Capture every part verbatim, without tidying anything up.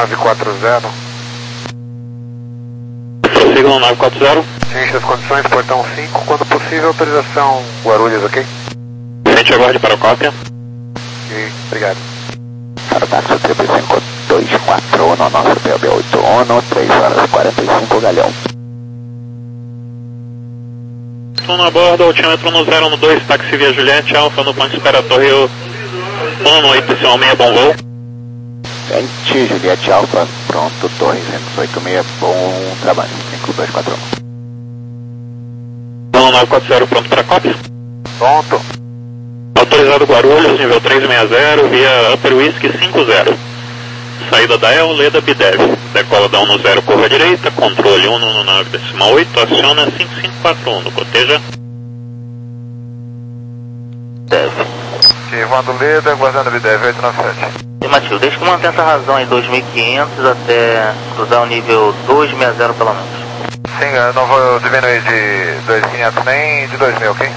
nove quatro zero. Prossiga no nove quatro zero. Ciente das condições, portão cinco. Quando possível, autorização Guarulhos, ok? Frente, aguarde para a cópia. Ok, obrigado. Aerotáxi triplo cinco dois quatro um, nosso P B oito um, três horas e quarenta e cinco, Galhão. Estou na borda, altímetro no zero um dois, táxi via Juliette, Alfa no ponto espera Torre um no oito seis, bom voo. Gente, Juliette Alfa, pronto, Torre cento e oito seis, bom trabalho, cinco dois quatro um. um nove quatro zero, pronto para a cópia. Pronto. Autorizado Guarulhos, nível trezentos e sessenta, via Upper Whisky cinco zero. Saída da El, Leda Bidev. Decola da um no zero, curva direita, controle um no nove decimal oito, aciona cinco cinco quatro um, coteja. Deve. Ok, voando Leda, aguardando Bidev oito nove sete. Afirmativo, deixa que mantenha essa razão em dois mil e quinhentos até cruzar o nível duzentos e sessenta pelo menos. Sim, eu não vou diminuir de dois mil e quinhentos nem de dois mil, ok?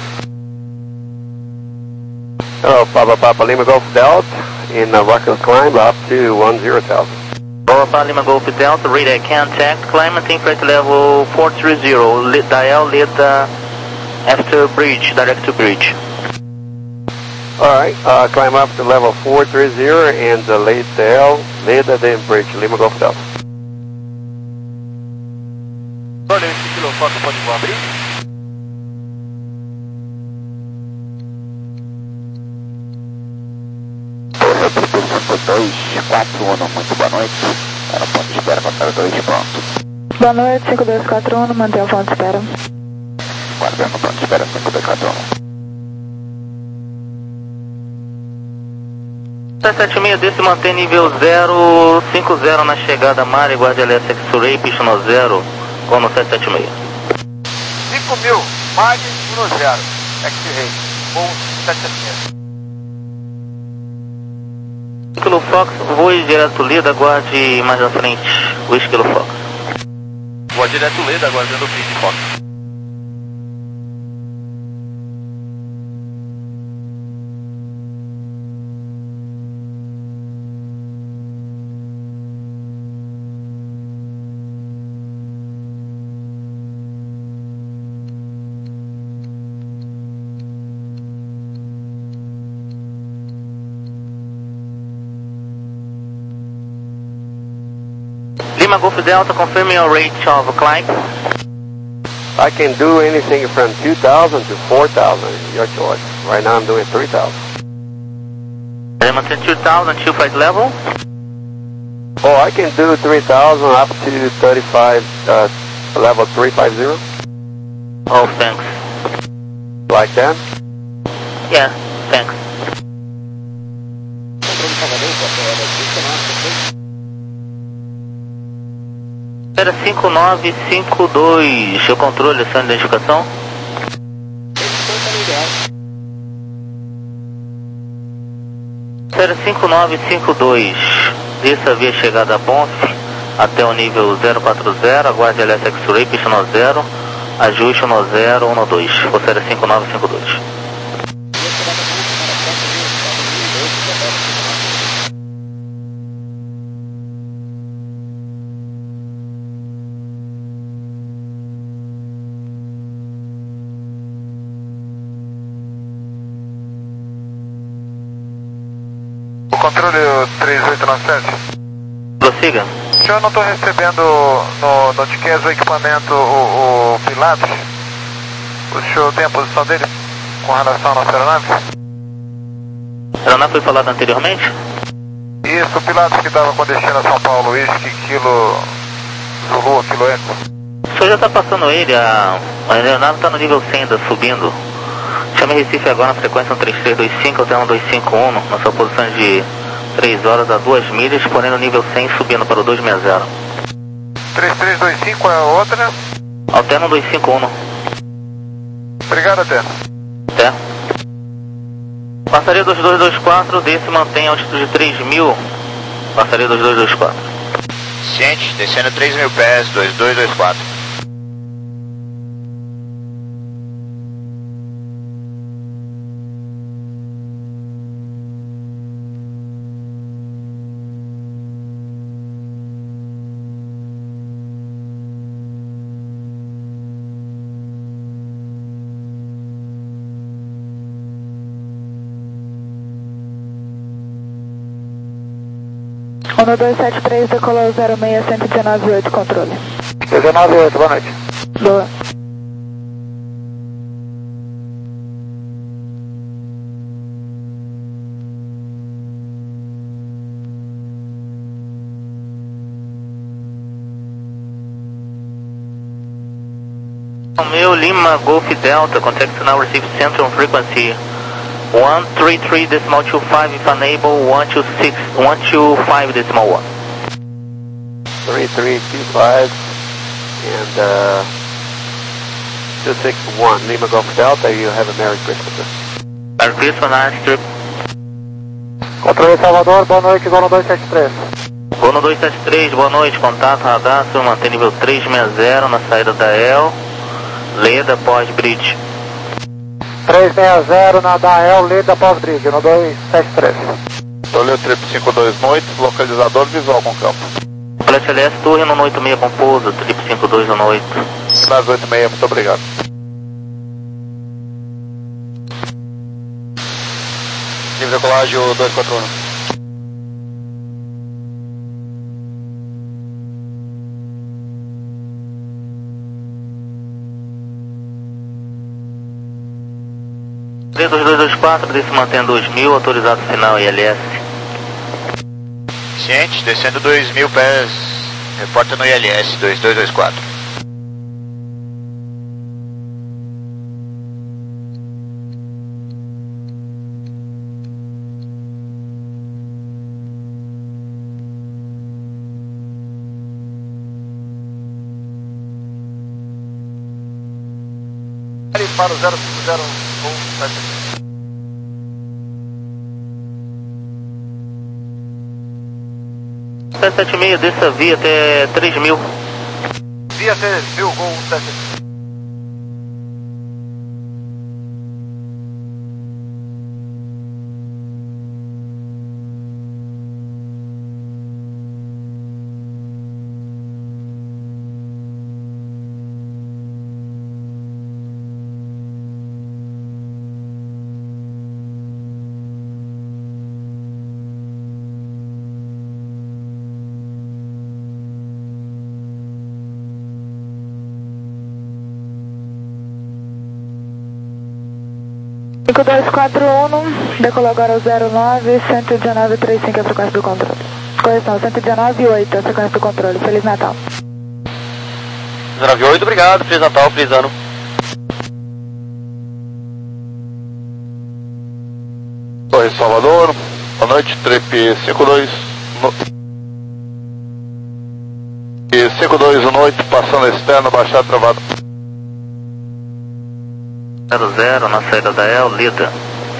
Hello, Papa Papa Lima Golf Delta in uh, Rockers Climb up to one zero thousand. Papa Lima Golf Delta, radar contact, climb maintain flight level four three zero, dial Leda after bridge, direct to bridge. Alright, uh, climb up to level four three zero and uh, lead the L, Leda then bridge, Lima Golf Delta. Olha, esse quilofoto pode abrir? dois quatro um, muito boa noite. Era ponto de espera, contato dois, pronto. Boa noite, cinco dois quatro um, mantém o ponto de espera. Guardando ponto de espera, cinco dois quatro um. sete sete seis desse mantém nível zero cinco zero na chegada Mari, guarda L S X-Ray, pista no zero, com no sete sete seis. cinco mil, Mari no zero, X-Ray, com sete sete seis. Kilo Fox, voe direto Leda, aguarde mais na frente, o Kilo Fox. Voa direto Leda, aguardando o Pink Fox. Lima Golf Delta, confirm your rate of climb. I can do anything from two thousand to four thousand, your choice. Right now I'm doing three thousand. Maintain two thousand, two flight level. Oh, I can do three thousand up to thirty-five, uh, level three five zero. Oh, thanks. Like that? Yeah, thanks. Era cinco nove cinco dois, seu controle, sua identificação? Era cinco nove cinco dois, desça via chegada a Bonf até o nível zero quatro zero, aguarde L S X-Ray, pista no zero, ajuste no zero um no dois, você era cinco nove cinco dois. Controle três oito nove sete. Prossiga. Eu não estou recebendo no, no Tiquez o equipamento, o, o Pilatos. O senhor tem a posição dele com relação à nossa aeronave? A aeronave foi falada anteriormente? Isso, o Pilatos que estava com destino a São Paulo, Whisky, Kilo Zulu, Kilo Eco. O senhor já está passando ele, a, a aeronave está no nível cem, ainda subindo. Chame Recife agora na frequência um três três dois cinco, alterna dois cinco um, na sua posição de três horas a duas milhas, porém no nível cem, subindo para o dois seis zero. três três dois cinco é a outra? Alterna dois cinco um. Obrigado, Atena. Até. Passaria dois dois dois quatro, desse mantém altitude de três mil. Passaria dois dois dois quatro. Ciente, descendo três mil pés, dois dois dois quatro. um dois sete três, decolou zero seis, cento e dezenove oito, controle. dezenove oito, boa noite. Boa. Romeo Lima Golf Delta, contact to now receive central frequency one three three decimal two five, if unable one two six, one two five decimal one. three three two five and uh, two six one, Lima Golf Delta, you have a Merry Christmas. Merry Christmas, nice trip. Controle Salvador, boa noite, Gono dois sete três. Gono dois sete três, boa noite, contato radar, mantém nível três seis zero na saída da E L, Leda pós-bridge. três seis zero na da E L, Leda pós-bridge, no dois sete três. Controle trip cinco dois noite, localizador visual com campo. Flash L S, torre no oito seis com pouso, trip cinco dois no oito. Class oito seis, muito obrigado. Livre decolagem dois quatro um. três dois dois dois quatro, desse mantém dois mil, autorizado final I L S. Ciente, descendo dois mil pés, reporta no I L S dois dois dois quatro. Para o zero cinco zero um sete. sete sete seis, desça via até três mil. Via três mil, gol um sete. cinco dois quatro um, decolou agora o zero nove, cento e dezenove trinta e cinco, a frequência do controle. Correção, cento e dezenove oito, a frequência do controle. Feliz Natal. dezenove oito, obrigado, Feliz Natal, Feliz Ano. Oi, Salvador, boa noite, trip cinco dois no... e cinco dois um noite, passando externo, baixar travado. zero zero na saída da E L, Leda.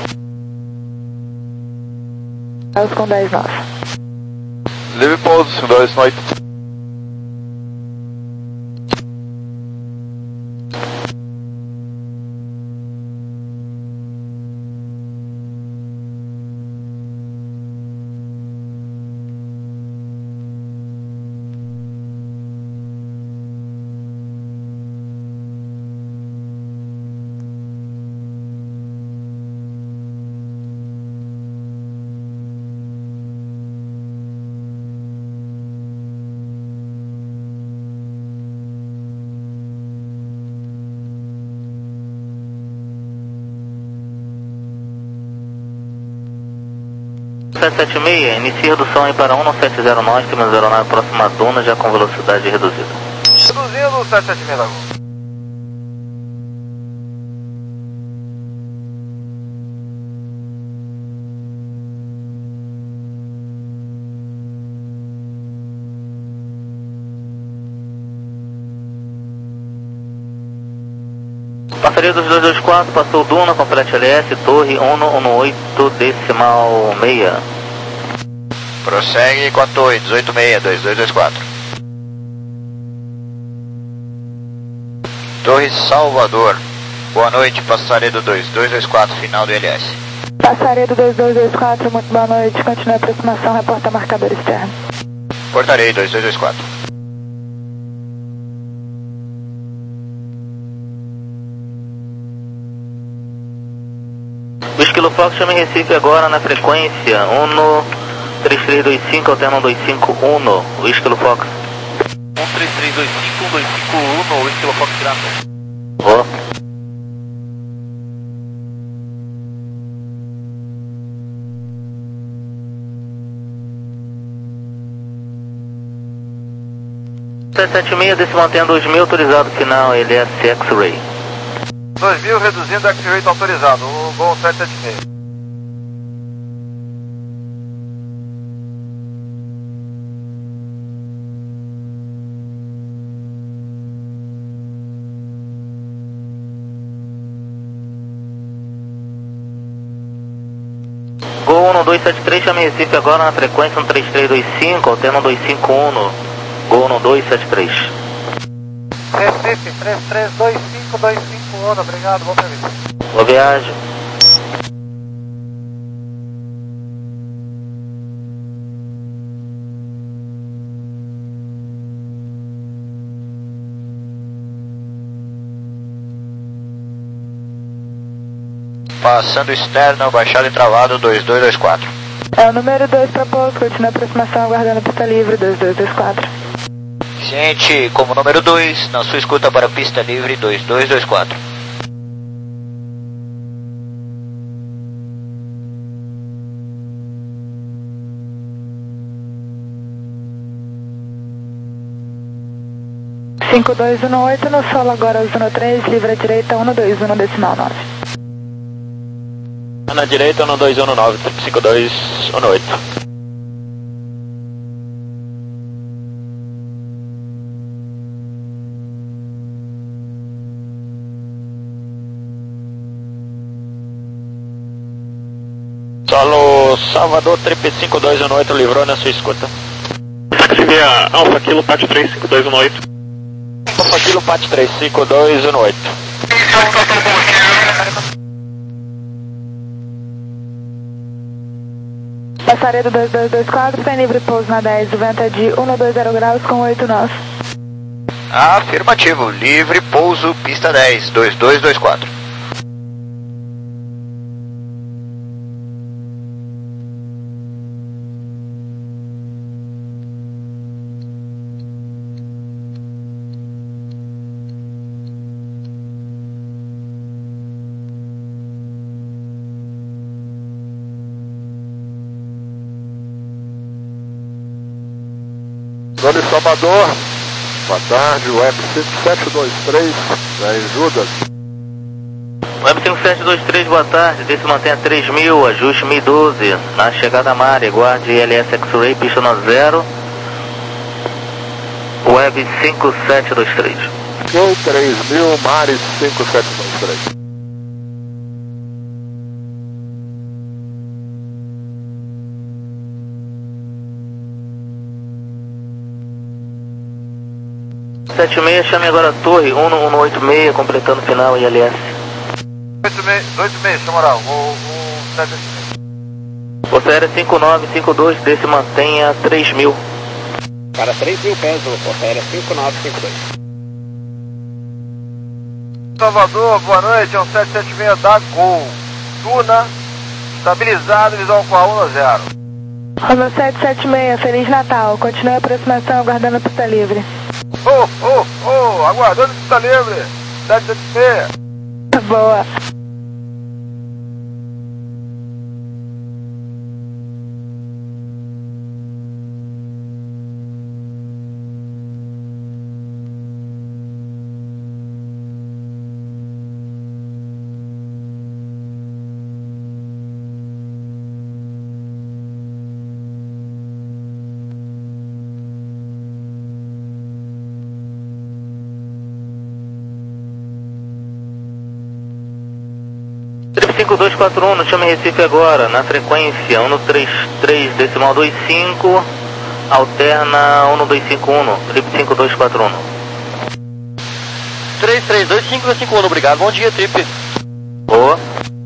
Elas com dez nove. Livre pouso, cinco dois noite. sete sete seis, inicia redução aí para um sete zero nove, temos aeronave próxima à duna, já com velocidade reduzida. Reduzindo o sete sete seis da Gol. Passaria dos dois dois quatro, passou duna, complete L S, torre um um oito decimal seis. Prossegue com a torre, dezoito seis, dois dois dois quatro. Torre Salvador, boa noite, Passaredo dois dois dois quatro, final do I L S. Passaredo dois dois dois quatro, muito boa noite, continue a aproximação, reporta marcador externo. Portarei dois dois dois quatro. Os Kilo Fox chama em Recife agora na frequência um três três dois cinco, alterna dois cinco um, Whisky Fox. um três três dois cinco, dois cinco um, Whisky Fox Pirata. Ó. sete sete seis, desse mantém dois mil, autorizado final, L S X-Ray. dois mil, reduzindo X-Ray autorizado, o Gol sete sete seis. Gol um dois sete três, chame Recife agora na frequência um três três dois cinco, alterna dois cinco um. Gol um dois sete três. Recife, três três dois cinco, dois cinco um, obrigado, bom serviço. Boa viagem. Passando externo, baixado e travado, dois dois dois quatro. É o número dois para pouso, continua aproximação, aguardando pista livre, dois dois dois quatro. Gente, como número dois, na sua escuta para pista livre, dois dois dois quatro. cinco dois um oito, no solo agora zona três, livre à direita, um dois um decimal nove. Na direita, um dois um nove, cinco dois um oito. Solo Salvador, trip cinco dois um oito, livrou na sua escuta. Táxi via Alfa Kilo, Pat três cinco dois um oito. Alfa Kilo, Pat três cinco dois um oito. Passaredo dois dois dois quatro, tem livre pouso na dez, o vento é de um dois zero graus com oito nós. Afirmativo, livre pouso, pista dez, dois dois dois quatro. Zona de Salvador, boa tarde, Web cinco sete dois três, em Judas. Web cinco sete dois três, boa tarde, desse mantenha três mil, ajuste mil e doze, na chegada à Mare, guarde L S X-Ray, pista no zero, Web cinco sete dois três. Gol três mil, Mare cinco sete dois três. sete seis, chame agora a torre, um um oito seis, completando o final I L S. oito seis, chama moral, o sete sete seis. Força Aérea cinco nove cinco dois, desse mantenha três mil. Para três mil pés, Força Aérea cinco nove cinco dois. Salvador, boa noite, é um sete sete seis da Gol. Tuna, estabilizado, visão com a um no zero. Romeo sete sete seis, Feliz Natal, continue a aproximação, aguardando a pista livre. Oh, oh, oh, aguardando pista livre, sete sete seis. Boa. cinco dois quatro um, chame Recife agora, na frequência um três três decimal dois cinco, alterna um dois cinco um, trip cinco dois quatro um. três três dois cinco dois cinco um, obrigado, bom dia, trip. Boa.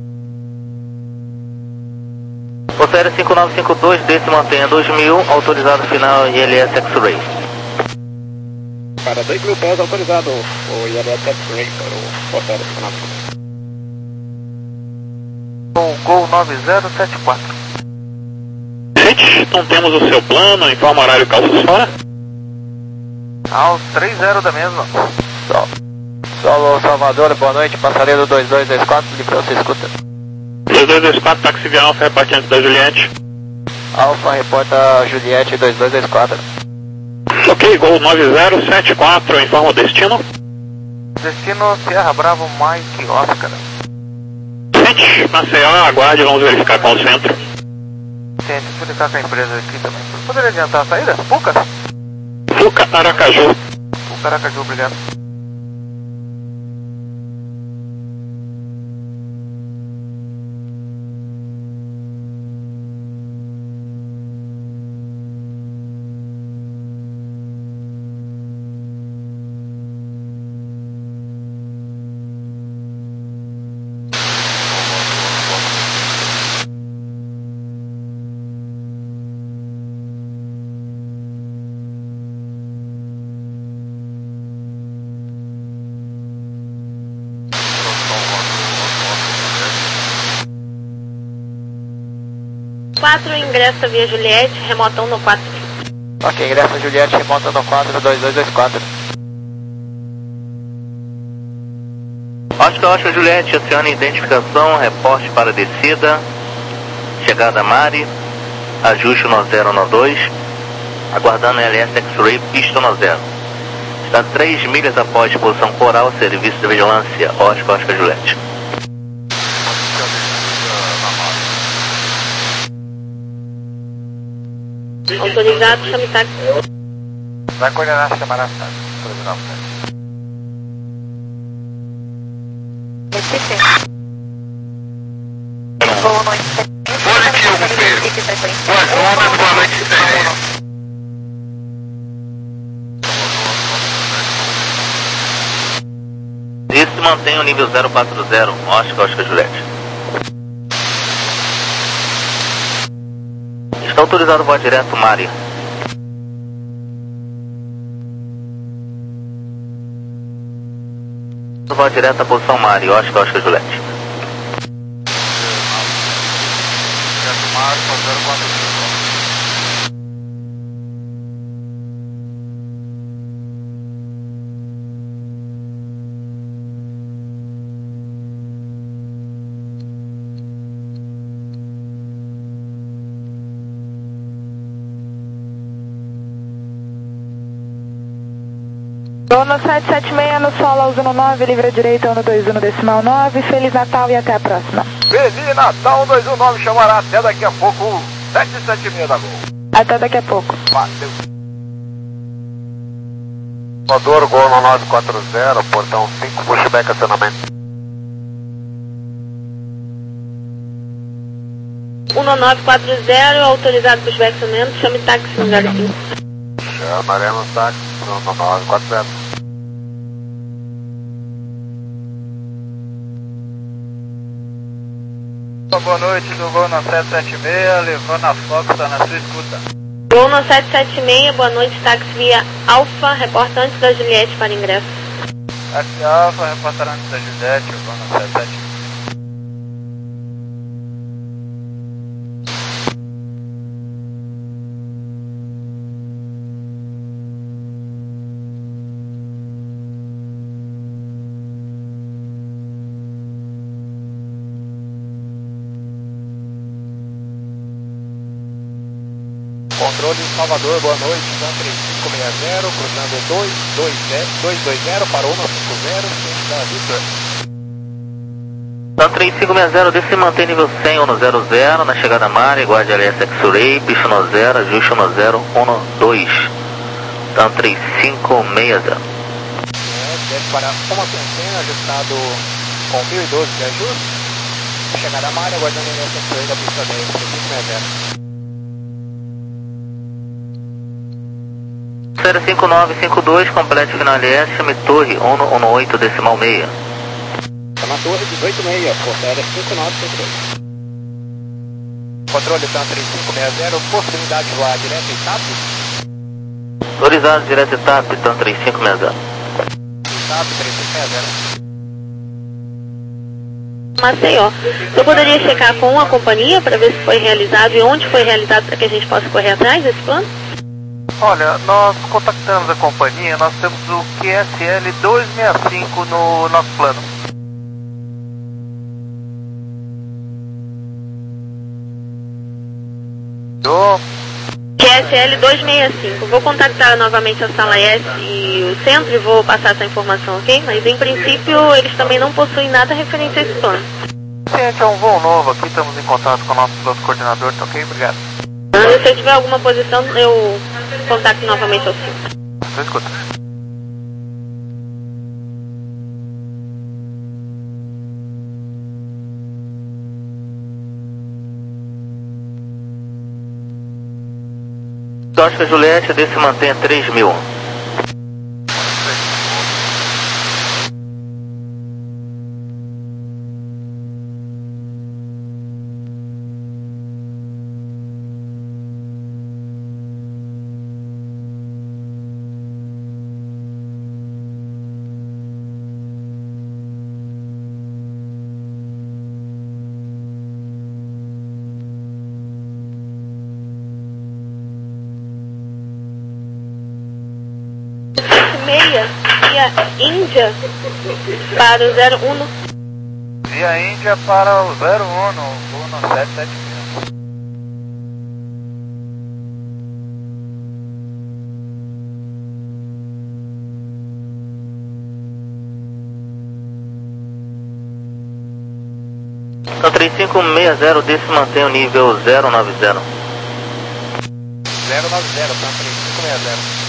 Força Aérea cinco nove cinco dois, desse mantenha dois mil, autorizado final I L S X-Ray. Para dois mil pés, autorizado o I L S X-Ray para o Força Aérea cinco nove cinco dois. Com Gol nove zero sete quatro. Frente, então temos o seu plano, informa horário calças fora. Aos três zero da mesma. Sol. Solo Salvador, boa noite, passaredo dois dois dois quatro, livrou, você escuta. dois dois dois quatro, táxi via Alfa, reparte antes da Juliette. Alfa, reporta Juliette dois dois dois quatro. Ok, Gol nove zero sete quatro, informa o destino. Destino Sierra Bravo Mike Oscar. Frente, Maceió, aguarde, vamos verificar com o centro. Tem que explicar com a empresa aqui também. Poderia adiantar a saída? Puca? Fuca, Aracaju. Puca, Aracaju, obrigado. quatro, ingressa via Juliette, remotão no quatro. Ok, ingressa Juliette, remota no quatro dois dois dois quatro. Oscar, Oscar, Juliette, Oceano, identificação, reporte para descida, chegada Mari, ajuste no zero no dois, aguardando L S X-Ray, pista no zero. Está três milhas após posição coral, serviço de vigilância, Oscar, Oscar, Juliette. Autorizado, chame táxi. Vai coordenar a chamada táxi. Provisional. Boa noite. Positivo, filho. Boa noite, boa noite. Isso mantém o nível zero quatro zero, Oscar, Oscar, Juliette. Está autorizado o voo direto, Mari. Voo direto à posição Mari, Oscar, Oscar, Juliette. Dono sete sete seis no solo, uso no nove, livre direita, ano dois um no decimal nove. Feliz Natal e até a próxima. Feliz Natal, dois um nove, chamará até daqui a pouco, sete sete seis da Gol. Até daqui a pouco. Valeu. Salvador, Gol no nove quatro zero, portão cinco, pushback, acionamento. um nove quatro zero, autorizado pushback acionamento, chame táxi no zero cinco. Chamaremos táxi no nove quatro zero. Boa noite do Gol no sete sete seis, levou na Fox, está na sua escuta. Gol no sete sete seis, boa noite, táxi via Alfa, reporta antes da Juliette para ingresso. Táxi Alfa, reportar antes da Juliette, Gol no sete sete seis. Controle Salvador, boa noite, Van três cinco seis zero, cruzando dois dois zero para um cinco zero, da Victor. Van três cinco seis zero, desce e mantém nível cem, um zero zero, na chegada Mari, guarde L S X-Ray, pista no zero, ajuste no zero, um dois. Van três cinco seis zero. Desce para uma centena, ajustado com mil e doze de ajuste. Chegada Mari, aguardando L S X-Ray da pista dez, três cinco seis zero. zero cinco nove cinco dois, complete final L S, chame torre um um oito decimal seis. Chama torre dezoito seis, portaria cinco nove cinco dois. Controle Tan três cinco seis zero, possibilidade de voar direto em TAP? Autorizado direto em TAP, Tan três cinco seis zero. TAP três cinco seis zero. Maceió. Eu poderia checar com a companhia para ver se foi realizado e onde foi realizado para que a gente possa correr atrás desse plano? Olha, nós contactamos a companhia, nós temos o Q S L duzentos e sessenta e cinco no nosso plano. Do... Q S L duzentos e sessenta e cinco. Vou contactar novamente a sala S e o centro e vou passar essa informação, ok? Mas em princípio eles também não possuem nada referente a esse plano. Gente, é um voo novo aqui, estamos em contato com o nosso piloto coordenador, tá ok? Obrigado. Se eu tiver alguma posição, eu contacto novamente ao centro. Eu escuto. Oscar Juliette, desse mantenha três mil. Meia, via Índia para o zero um. Via Índia para o zero um, no voo no sete sete zero. Então três cinco seis zero, desse mantém o nível zero nove zero. zero nove zero, tá? três cinco seis zero.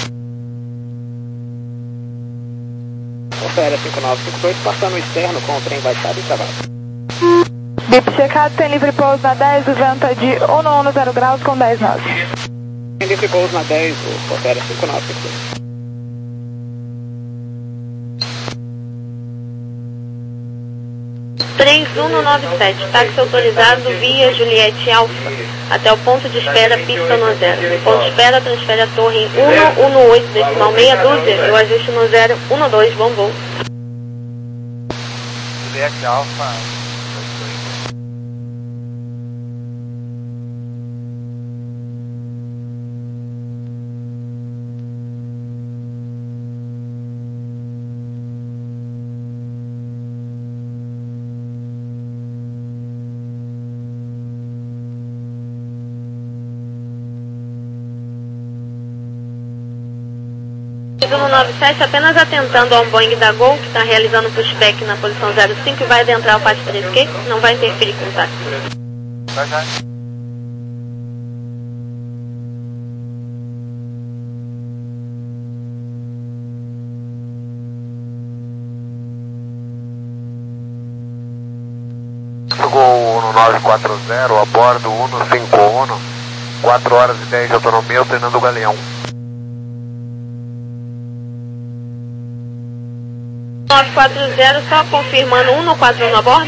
Opera cinco nove cinco oito, passando o externo com o trem baixado e trabalho. Bip checado, tem livre pouso na dez, o vento de um no um zero graus com dez nove. Tem livre pouso na dez, o Opera cinco nove cinco oito. três um nove sete, táxi autorizado via Juliette Alfa, até o ponto de espera, pista no zero. No ponto de espera, transfere a torre um um oito, decimal meia dúzia, e o ajuste no zero um dois, bom voo. Juliette Alfa. um nove sete, apenas atentando ao Boeing da Gol, que está realizando pushback na posição zero cinco e vai adentrar o P A T três Q, não vai interferir com o táxi. Vai, vai. Gol um nove quatro zero, a bordo um cinco um, quatro horas e dez de autonomia, treinando o Galeão. nove quatro zero, só confirmando um no quatro um a bordo?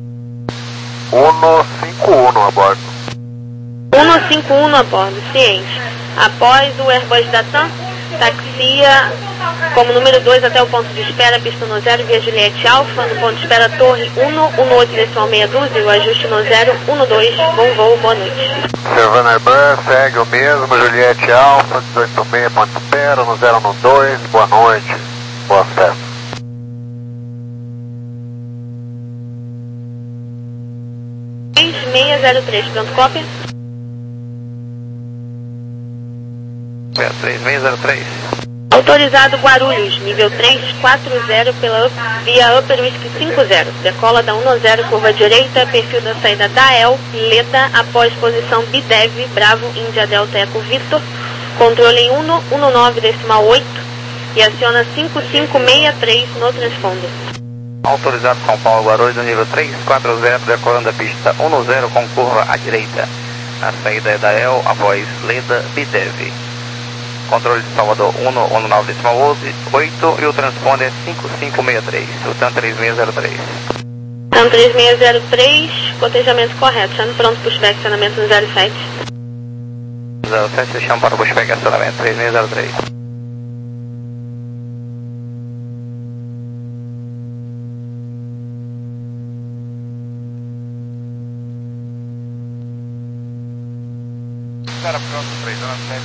um cinco um a bordo. um cinco um a bordo, ciente. Após o Airbus da TAM, taxia como número dois até o ponto de espera, pista no zero, via Juliette Alfa, no ponto de espera Torre um um oito, decimal meia dúzia, o ajuste no zero um dois, bom voo, boa noite. Servando Airbus, segue o mesmo, Juliette Alfa, dezoito seis, ponto de espera, no zero um dois, boa noite, boa festa. três seis zero três, pronto, cópia? três seis zero três. Autorizado Guarulhos, nível três quatro zero pela via Upper Whisky cinco zero. Decola da um zero, curva direita, perfil da saída da E L, Leda, após posição B D E V, Bravo, Índia Delta Eco Victor, controle em um um nove, decimal oito, e aciona cinco cinco seis três no transponder. Autorizado São Paulo Guarulhos no nível três quatro zero, decolando da pista um zero com curva à direita. A saída é da E L, após Leda, B D E V. Controle de Salvador um um nove, decimal oito, e o transponder é cinco cinco seis três, o TAM três seis zero três. TAM três seis zero três, cotejamento correto, já no pronto pushback, acionamento no zero sete. zero sete, chama para o pushback, acionamento três seis zero três. Espera pronto, três anos sete.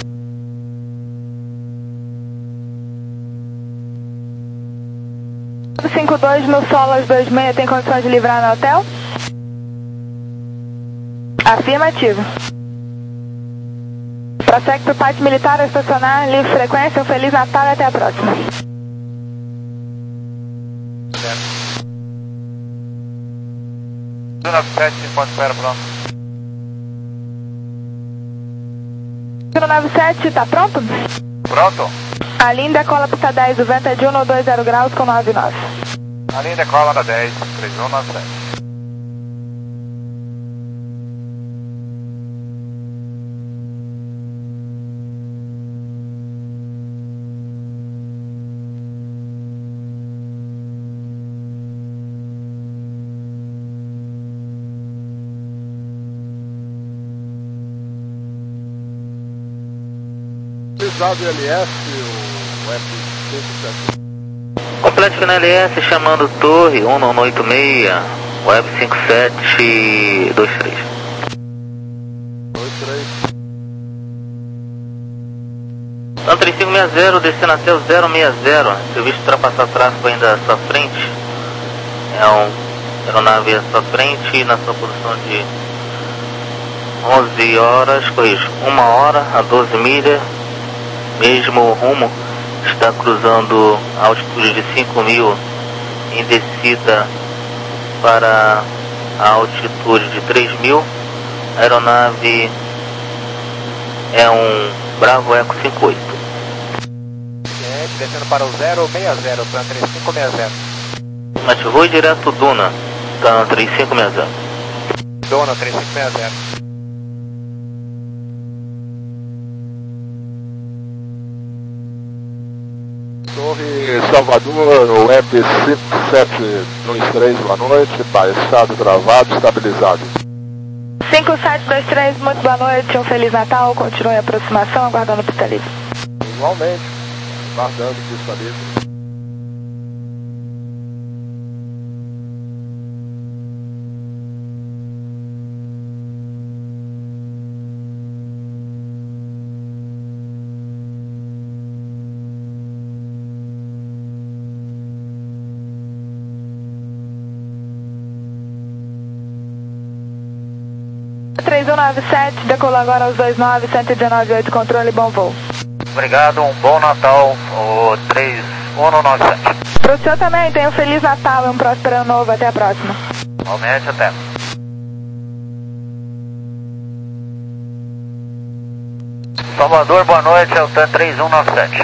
cinco dois no Solas dois seis, tem condições de livrar no hotel? Afirmativo. Prossegue para o pátio militar, estacionar, livre frequência, um Feliz Natal e até a próxima. Certo. dois nove sete, cinco espera pronto. zero nove sete, tá pronto? Pronto. A linha decola pista dez, o vento é de um ou dois zero graus com nove nove. A linha decola na dez, três um nove sete. Utilizado o L S, o F cinco sete. Complete na L S chamando torre um nove oito seis, web cinco sete dois três. dois três. Então três cinco seis zero, descendo até o zero seis zero. Serviço de ultrapassar tráfego ainda à sua frente. É um aeronave à sua frente, na sua posição de onze horas, corrijo, uma hora a doze milhas. Mesmo rumo, está cruzando a altitude de cinco mil em descida para a altitude de três mil. A aeronave é um Bravo Eco cinquenta e oito. Gente, descendo para o zero seis zero, para três cinco seis zero. Mas vou direto Duna, tá três cinco seis zero. Dona três cinco seis zero. Torre Salvador, web cinco sete dois três, boa noite, estado travado, estabilizado. cinco sete dois três, muito boa noite, um Feliz Natal, continue a aproximação, aguardando pista livre. Igualmente, aguardando pista livre. três um nove sete, decolou agora aos dois nove, cento e dezenove oito, controle, bom voo. Obrigado, um bom Natal, o três um nove sete. Pro senhor também, tenha um Feliz Natal e um próspero ano novo, até a próxima. Realmente, até. Salvador, boa noite, é o T três um nove sete.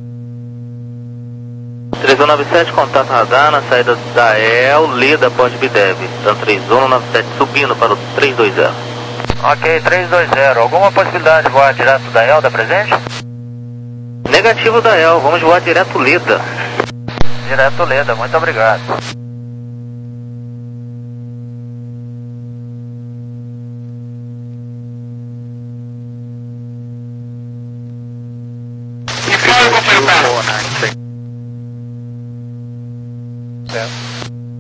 três um nove sete, contato radar na saída da E L, Leda, Porte Bidev. Então três um nove sete, subindo para o três dois zero. Ok, três dois zero. Alguma possibilidade de voar direto da E L, da presente? Negativo da E L, vamos voar direto Leda. Direto Leda, muito obrigado. E fala, companheiro. Certo.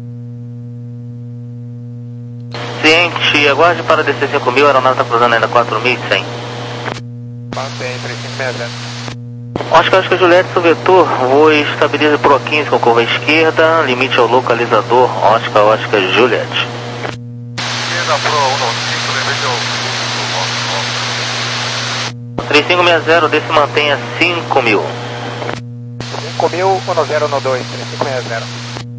Ciente, aguarde para descer cinco mil, a aeronave está cruzando ainda quatro mil e cem. Mantém três cinco seis zero. Oscar, Oscar Juliette, seu vetor, voo estabiliza Pro quinze com curva esquerda, limite ao localizador, Oscar, Oscar Juliette. Esquerda Pro um nove cinco, lembrei três cinco seis zero, desce e mantenha cinco mil. cinco mil, um zero um dois, três cinco seis zero.